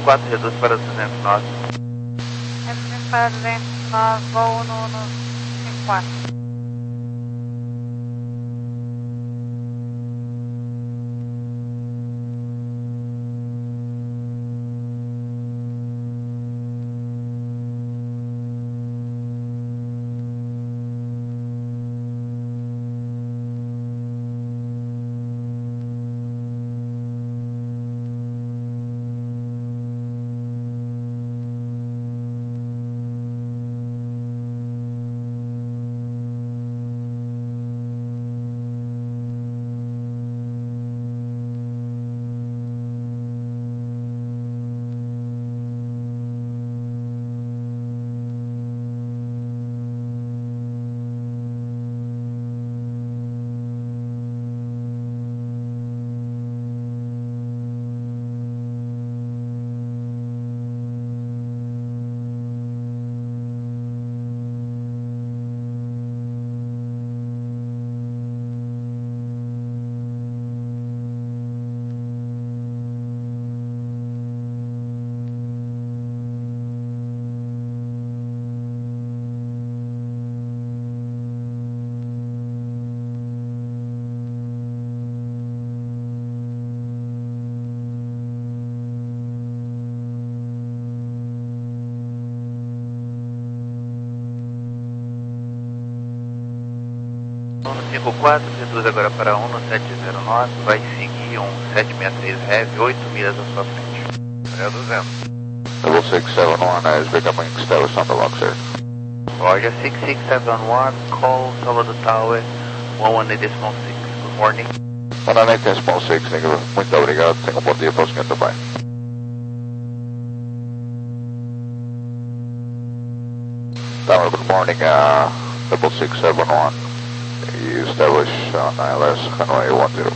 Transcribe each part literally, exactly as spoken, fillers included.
quatro, reduz para duzentos e nove. Reduz para duzentos e nove, voo no, no cinco quatro. um cinco quatro, reduz agora para um no sete zero nove, vai seguir um sete seis três Heavy, oito milhas à sua frente. É duzentos. Double six seven one is becoming status on the lock, sir. Roger, six six seven one, call Salvador Tower, one one eight decimal six, good morning. one one eight decimal six, muito obrigado, tenha um bom dia para o senhor também. Tower, good morning, uh, double six seven one. You establish on I L S Hanoi one zero.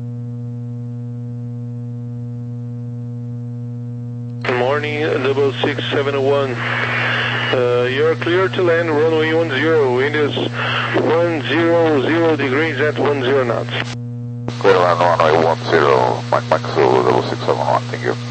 Good morning, double six seven one. Uh, you're clear to land runway one zero. Wind is one zero zero degrees at one zero knots. Clear to land runway one zero. Mike Mike Zulu double six seven one. Thank you.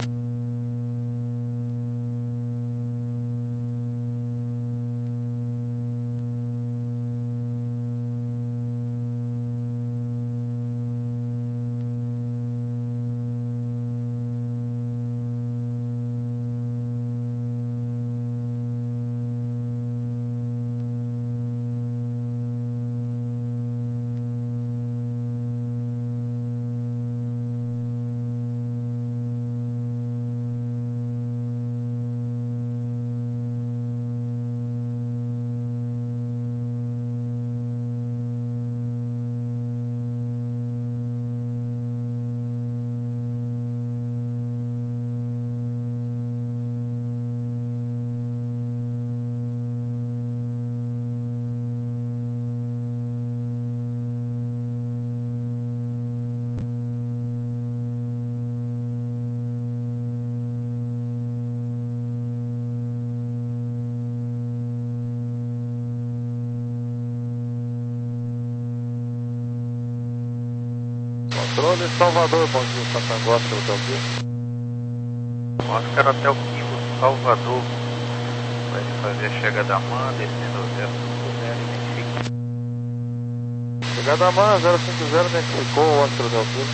Controle Salvador, bom dia, Santangosta, Brasil. Oscar Hotel Kilo, Salvador. Vai fazer a chegada da MAN, descendo ao zero cinco zero, identifique. Chegada da MAN, zero cinco zero, identificou o Oscar Hotel Kilo.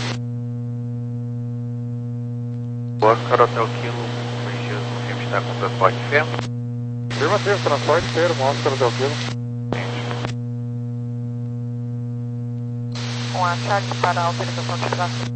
Oscar Hotel Kilo, corrigido, o filme está com transporte ferro. Afirmativo, transporte inteiro, Oscar Hotel Kilo. Com a Charlie para a autorização de tráfego.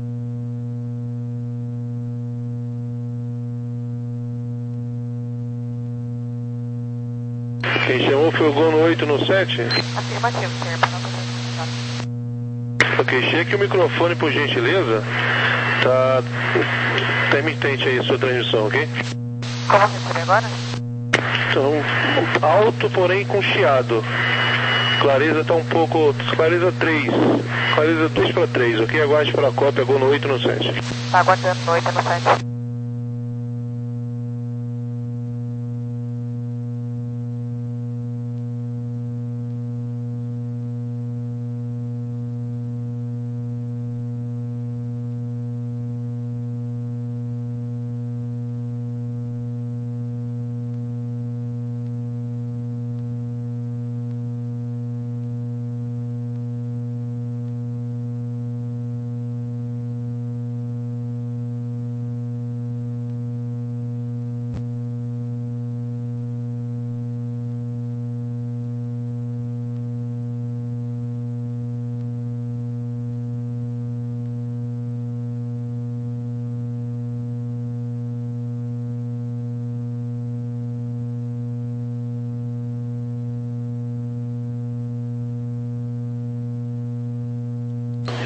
Quem chamou foi o Gono oito no sete? Afirmativo, senhor, para a autorização de tráfego. Ok, cheque o microfone por gentileza. Tá intermitente aí a sua transmissão, ok? Como recebe agora? Então, alto, porém com chiado. Clareza está um pouco... Clareza três. Clareza dois para três, ok? Aguarde para a cópia, Gono oito no sete. Está aguardando no oito no sete.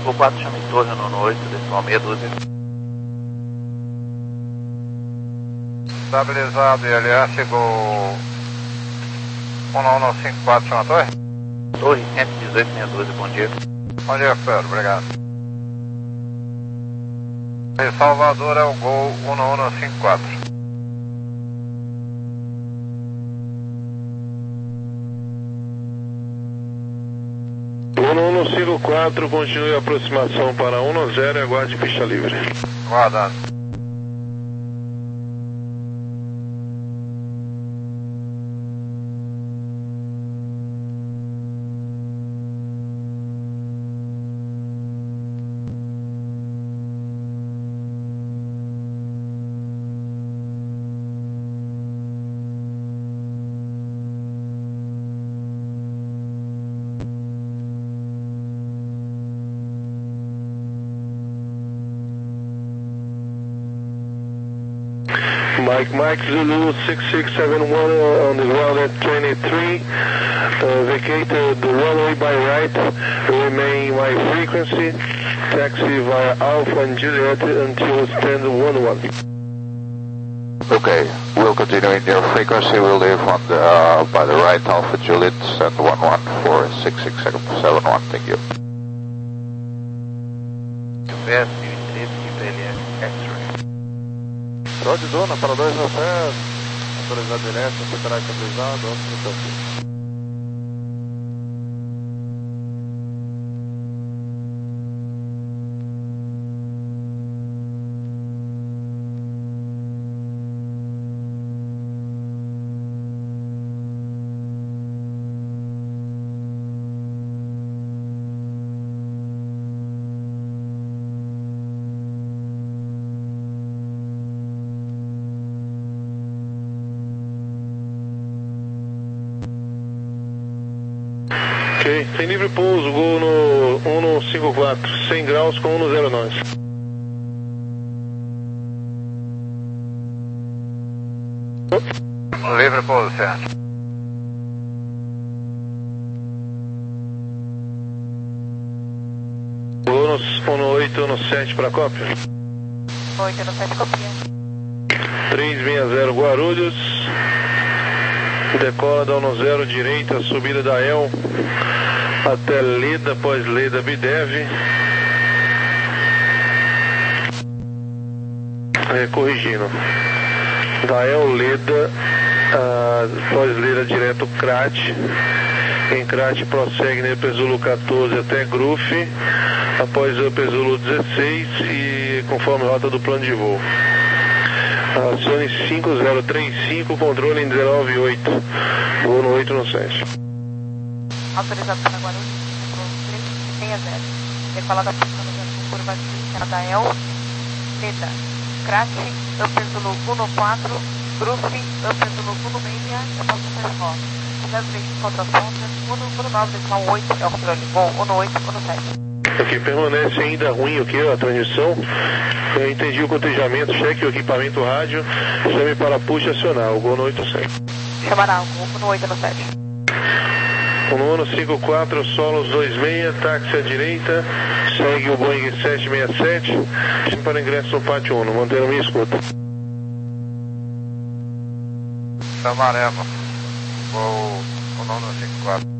cinco quatro, chame torre no oito, decimal meia dúzia. Estabilizado, I L S, Gol um um cinco quatro, chama a torre? Torre cento e dezoito, meia dúzia, bom dia. Bom dia, Pedro, obrigado. Em Salvador é o Gol um um cinco quatro. um um cinco quatro, continue a aproximação para um zero e aguarde pista livre. Guardando. Mike, Mike, Zulu six six seven one on the ground at twenty-three, uh, vacate uh, the runway by right, remain my frequency, taxi via Alpha and Juliet until stand one one. Okay, we'll continue in your frequency. We'll leave on the, uh, by the right Alpha Juliet, send one one for six six seven one, thank you. Verso treze, P L X-Ray. Road Dona, para dois no pé, autorizado elétrico, central estabilizado, outro no campo. Ok, tem livre pouso, Gol no um um cinco quatro, cem graus com um zero nove. Livre pouso, certo. Gol no um oito um sete para cópia. oito no sete, copia. três seis zero Guarulhos. Decola da um zero direita, subida da El até Leda, após Leda Bidev. É, corrigindo. Da El Leda, após Leda direto Crat. Em Crat prossegue no Pezulo quatorze até Grufe, após o Pezulo dezesseis e conforme rota do plano de voo. Acione cinco zero três cinco, controle em dezenove oito, voo no oito no sete. Autorizado para Guarulhos, controle três seis zero. Decolada apontando dentro curva trinta da El, Leda, Crat, Upper Zulu um quatro, Grufe, Upper Zulu um seis, após o Percó. zero três contra as pontas, um nove decimal oito é o controle, voo um oito um sete. Aqui permanece ainda ruim aqui a transmissão. Eu entendi o cotejamento, cheque o equipamento rádio, chame para push acionar, o Gol no oito sete. Chamará o Gol no oito sete. um um cinco quatro, Solos dois seis, táxi à direita, segue o Boeing sete seis sete, chame para ingresso no pátio um, mantendo minha escuta. Samarema, Gol um um cinco quatro.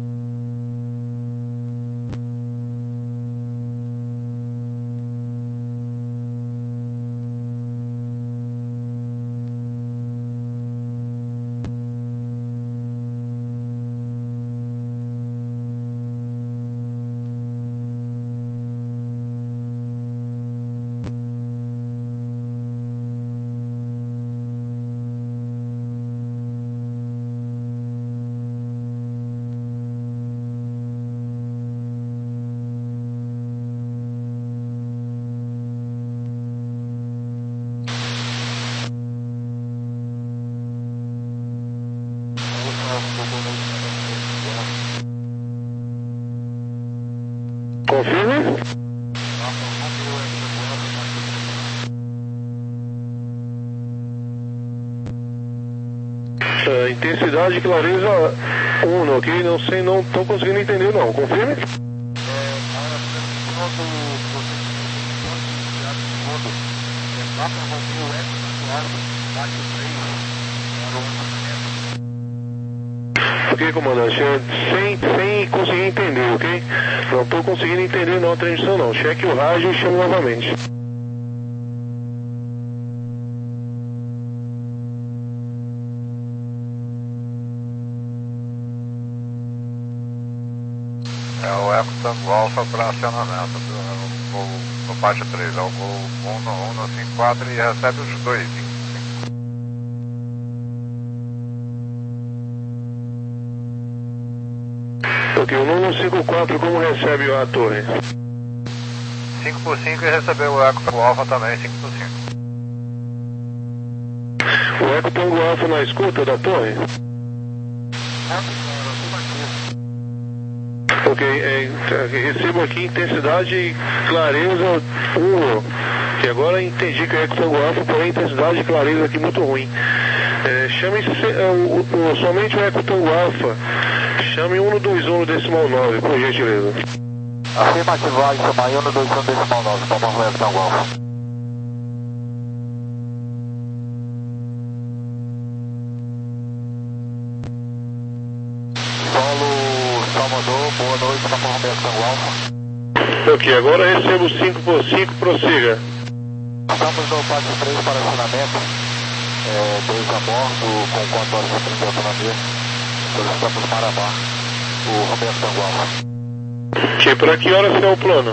Confirme? Uh, intensidade clareza um, ok? Não sei, não estou conseguindo entender não. Confirme? Ok, comandante, sem, sem conseguir entender, ok? Não estou conseguindo entender não a transmissão não. Cheque o rádio e chame novamente. É o Eco Tango Alfa para acionamento do voo no Pátio três, é o voo um no cinco quatro e recebe os dois. Ok, o um no cinco quatro como recebe a torre? cinco por cinco e recebeu o Eco Tango Alfa também, cinco por cinco. O Eco Tango Alfa na escuta da torre? Ok, é, recebo aqui intensidade e clareza um, que agora entendi que é Eco Tango Alfa, porém intensidade e clareza aqui muito ruim. É, chame é, o, o, somente o Eco Tango Alfa, chame um dois um decimal nove, por gentileza. Afirmativo, vai chamar um dois um decimal nove, para o Eco Tango Alfa. Boa noite, para o Eco Tango Alfa. Ok, agora recebo cinco por cinco, prossiga. Estamos no Pátio três para acionamento, é, dois a bordo, com quatro horas de de autonomia. Solicitamos Marabá, o Roberto Tango Alfa. Ok, para que horas é o plano?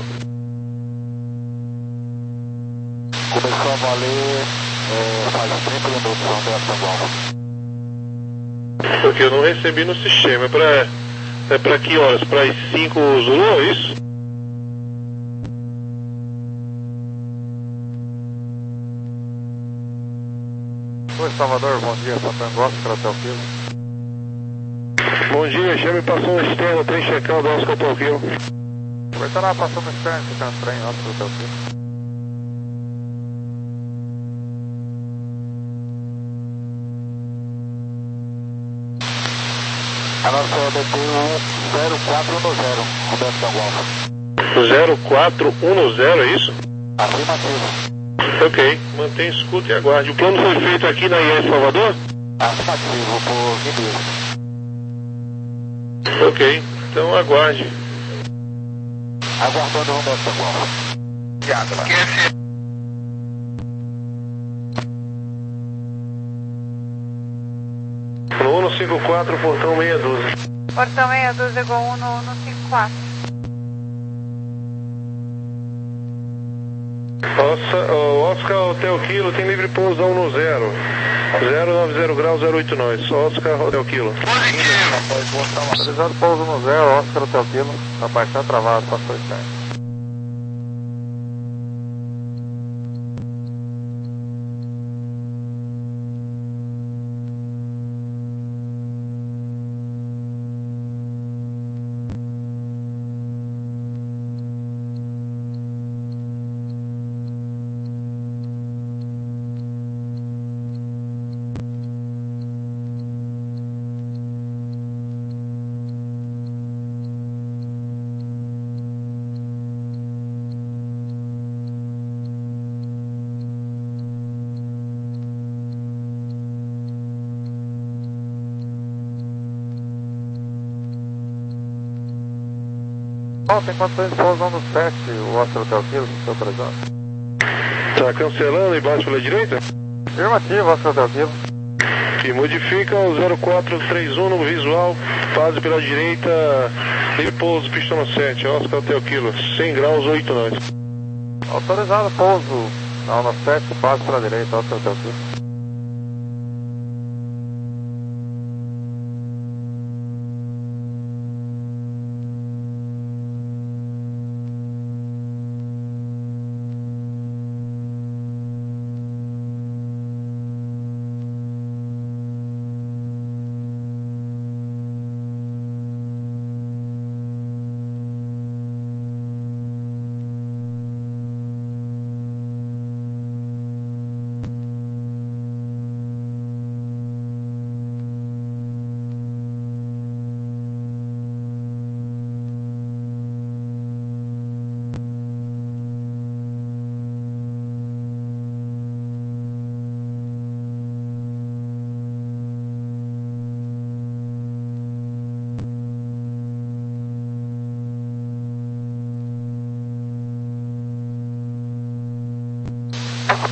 Começou a valer é, faz trinta minutos, Roberto Tango Alfa. Ok, eu não recebi no sistema, é para... É para que horas? Para as cinco Zulu, é isso? Oi, Salvador, bom dia, Tango Oscar até o quilo. Bom dia, chame passando externo, tem checado Oscar até o quilo. Vai estar lá passando externo, ficando estranho, Oscar até o quilo. A nossa O D T zero quatro um zero, Roberto Tango Alfa. zero quatro um zero, é isso? Afirmativo. Ok, mantém escuta e aguarde. O plano foi feito aqui na I E S Salvador? Afirmativo, por Guilherme. Ok, então aguarde. Aguardando o Roberto Tango Alfa. Obrigado, lá. um no cinco quatro, portão meia dúzia. Portão meia dúzia igual um no cinco quatro. Nossa, o Oscar Hotel Kilo tem livre pouso um no zero. zero nove zero graus, zero oito nós. Oscar Hotel Kilo. Autorizado pouso no zero, Oscar até o quilo. A baixar travado, passou externo. Bom, tem condições de pousão no sete, o Oscar até o quilo, seu autorizado. Tá cancelando embaixo pela direita? Afirmativo, Oscar até o quilo. Que modifica o zero quatro três um no visual, fase pela direita, livre pouso, pista no sete, Oscar Hotel Kilo, cem graus, oito nós. Autorizado pouso, não, no sete, base pela direita, Oscar até o quilo.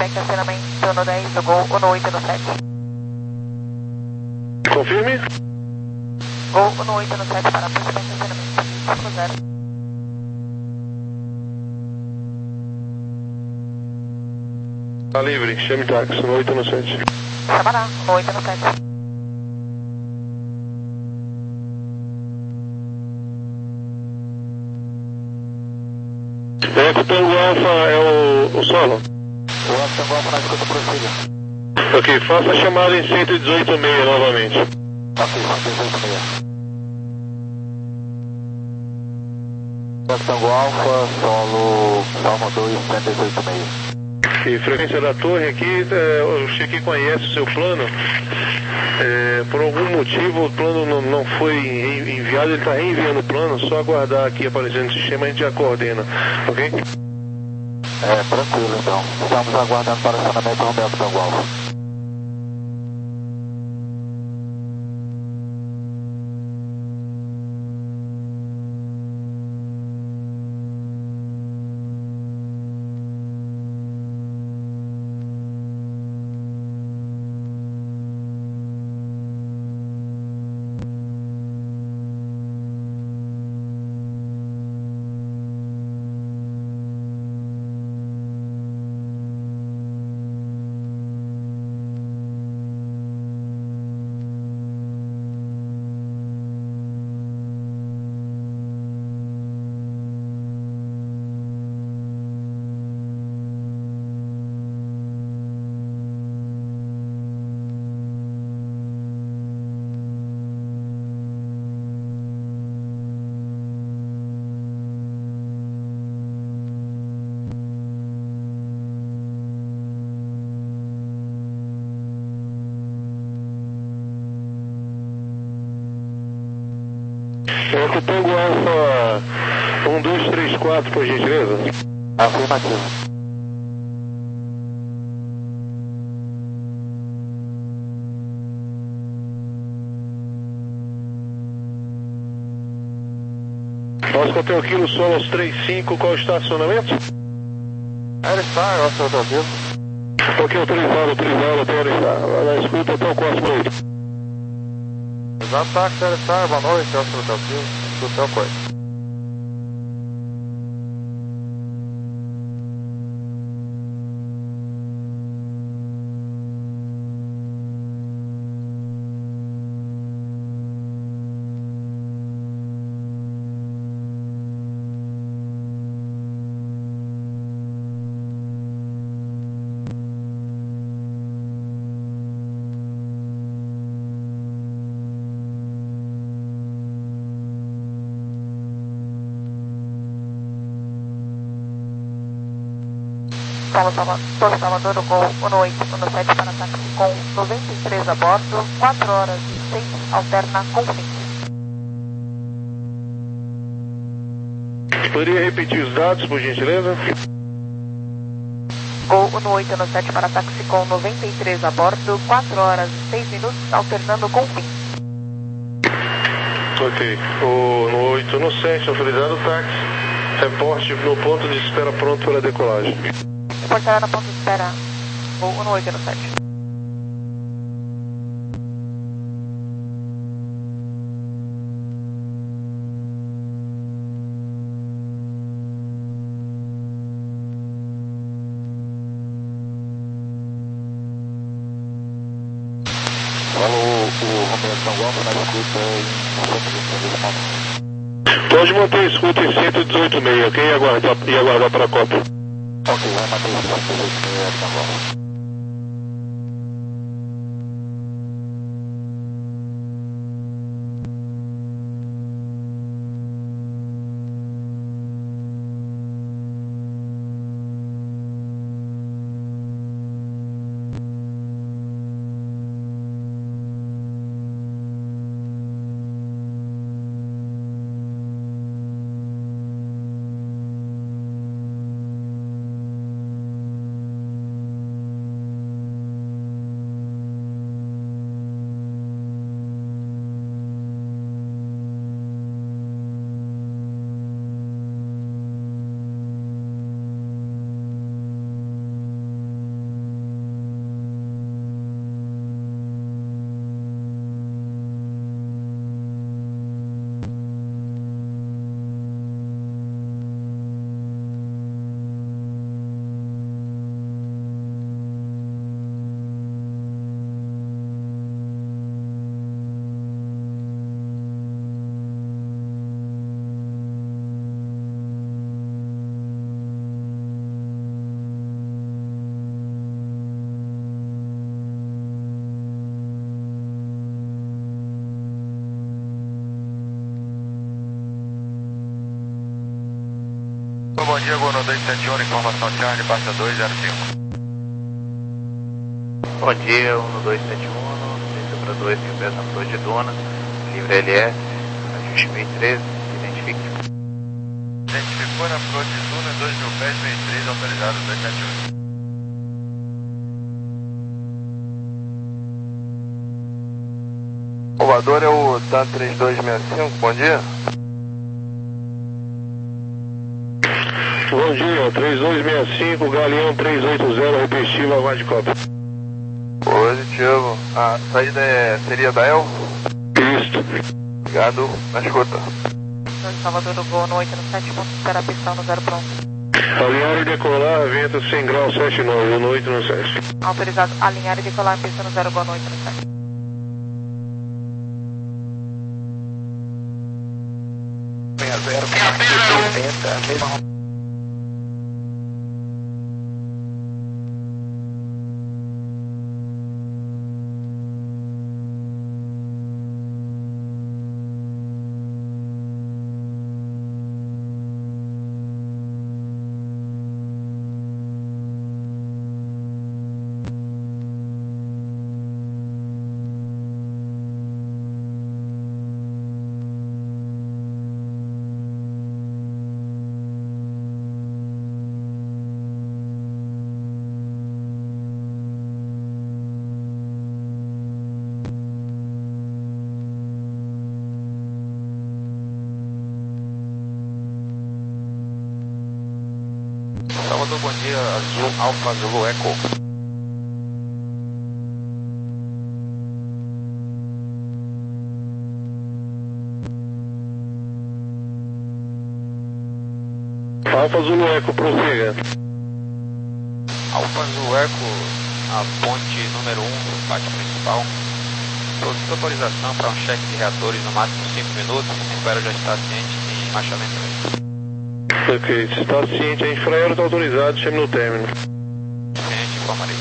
flashback, acionamento no dez do Gol, no oito no sete. Confirme. Gol no oito no sete para flashback, acionamento cinco zero. Tá livre, chame táxi, no oito no sete. Sabará, no oito no sete. É, o Tango Alfa é o, o solo? O Alfa Tango Alfa na escuta prossiga. Ok, faça a chamada em cento e dezoito ponto seis novamente. Ok, cento e dezoito ponto seis. Alfa Tango Alfa, solo Salmo dois, cento e dezoito ponto seis. E frequência da torre aqui, é, o Chiqui conhece o seu plano. É, por algum motivo o plano não, não foi enviado, ele está reenviando o plano, só aguardar aqui aparecendo no sistema, a gente já coordena, ok? É, tranquilo então. Estamos aguardando para o acionamento Roberto Tango Alfa. É o Tango Alfa um dois três quatro, por gentileza. Afirmativo. Oscar Hotel Kilo Solo aos trinta e cinco, qual o estacionamento? Airstar, Oscar Hotel Kilo. Ok, autorizado, autorizado, até Airstar. Na escuta até o Cosmo oito. Exato, táxi Airstar, boa noite, Oscar Hotel Kilo. Escuta o coisa. Solo Salvador, Salvador, Gol um oito um sete para táxi com noventa e três a bordo, quatro horas e seis, alterna com fim. Poderia repetir os dados, por gentileza? Gol um oito um sete para táxi com noventa e três a bordo, quatro horas e seis minutos, alternando com fim. Ok, o, no oito no sete, autorizado táxi, reporte no ponto de espera pronto para decolagem. Reportará na ponta de espera, Gol um oito um sete. Pode manter a escuta em cento e dezoito ponto seis, ok? E aguardar, e aguardar para a Copa. Ok, vai manter em cento e dezoito ponto seis agora. dia, Gono dois sete um, informação Charlie, passa dois zero cinco. Bom dia, um dois sete um, seis para dois, empresa Flor de Duna, livre L S, ajuste mil e treze, identifique. Identificou na Flor de Duna, dois mil pés, mil e treze, autorizado dois sete um. O voador é o T A N três dois seis cinco, bom dia. Bom dia, três dois seis cinco, Galeão três oito zero, repetitivo, aguarde cópia. Positivo. A saída é, seria da El? Isso. Obrigado, na escuta. Salvador do voo no oito no sete, ponto esperar a pistão no zero pronto. Alinhar e decolar, vento cem graus, sete nove, no oito no sete. Autorizado, alinhar e decolar, pista no zero, boa noite no sete. zero oitenta, mesmo. Salvador, bom dia, Azul, Alfa Zulu Eco. Alfa Zulu Eco, prossiga. Alfa Zulu Eco, a ponte número um do pátio principal. Solicito autorização para um cheque de reatores no máximo cinco minutos. O infraero já está ciente em desmachamento. Ok, se está ciente, a infraero está autorizado, chame no término. Ciente, informarei.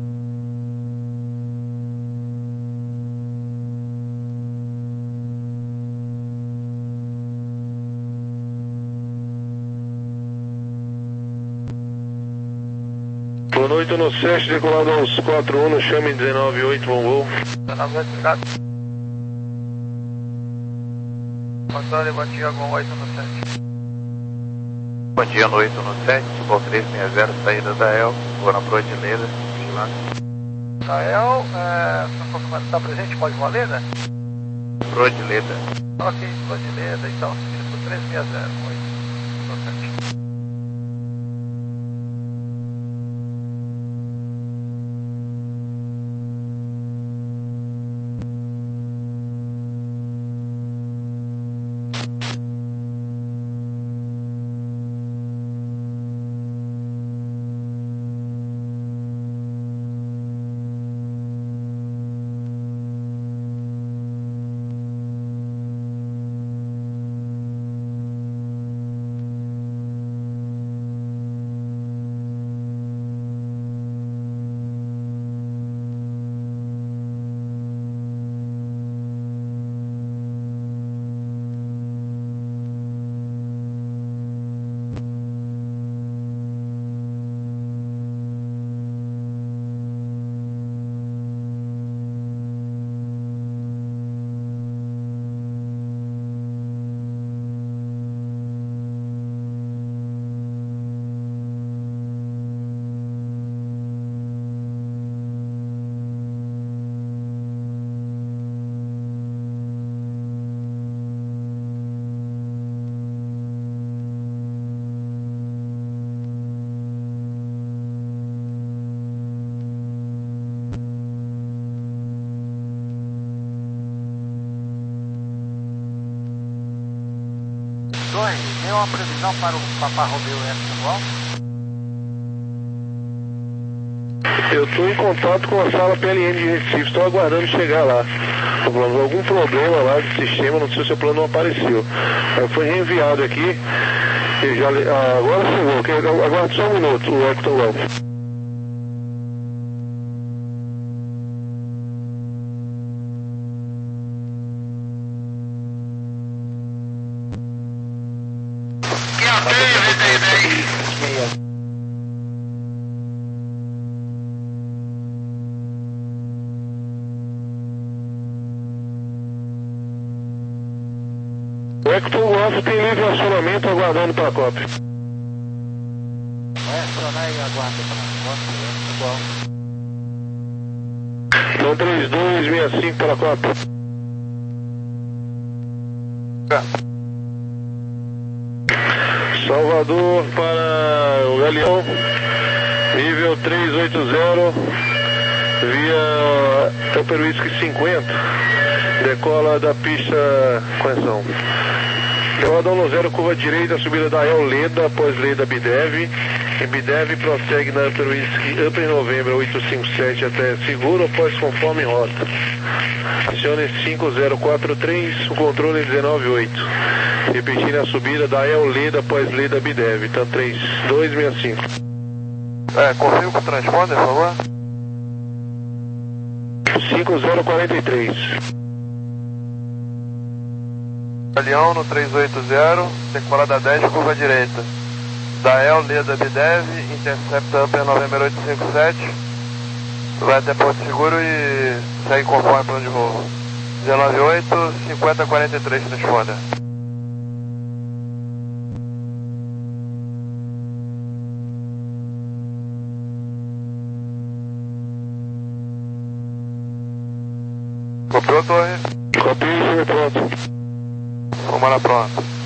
Boa noite no sete, decolado aos quatro um, chame dezenove oito, bom voo. dezenove oito, obrigado. Controle, bom dia, Gol oito no sete. Bom dia, no oito no sete, Vol três seis zero, saída da El, vou na Proa de Leda, vigilância. Da El, é, está presente, pode valer, né? Proa de Leda. Ok, Proa de Leda, então, seguido três seis zero, oito no sete. Dois, deu uma previsão para o Papá Romeu S atual? Eu estou em contato com a sala P L M de Recife, estou aguardando chegar lá. Tô falando, algum problema lá de sistema, não sei se o seu plano não apareceu. Aí foi reenviado aqui, e já, ah, agora chegou, aguarde só um minuto, o Eco Tangual. Que a T V dez Hector Golf tem livre acionamento aguardando para a cópia. Vai acionar e aguarda para a cópia, igual. Então três dois seis cinco para a cópia. Salvador para o Galeão, nível trezentos e oitenta, via Upper Whisky cinquenta, decola da pista Correção. Decola no zero, curva direita, subida da El Leda, após Leda Bidev. Em Bidev prossegue na Upper Whisky, Upper Novembro oitocentos e cinquenta e sete até seguro, após conforme rota. Acione cinco zero quatro três, o controle dezenove oito. Repetindo a subida da El Leda após Leda Bidev, então três dois seis cinco. É, confirma com o transponder, por favor. cinco zero quatro três. Galeão no trezentos e oitenta, decolada dez, curva direita. Da El Leda Bidev, intercepta Upper November oitocentos e cinquenta e sete. Vai até Porto Seguro e segue conforme plano de voo. dezenove oito, cinquenta quarenta e três, transponder. Copiou, torre? Copiou, pronto. Vamos lá, pronto.